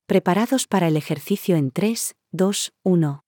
Preparados para el ejercicio en 3, 2, 1.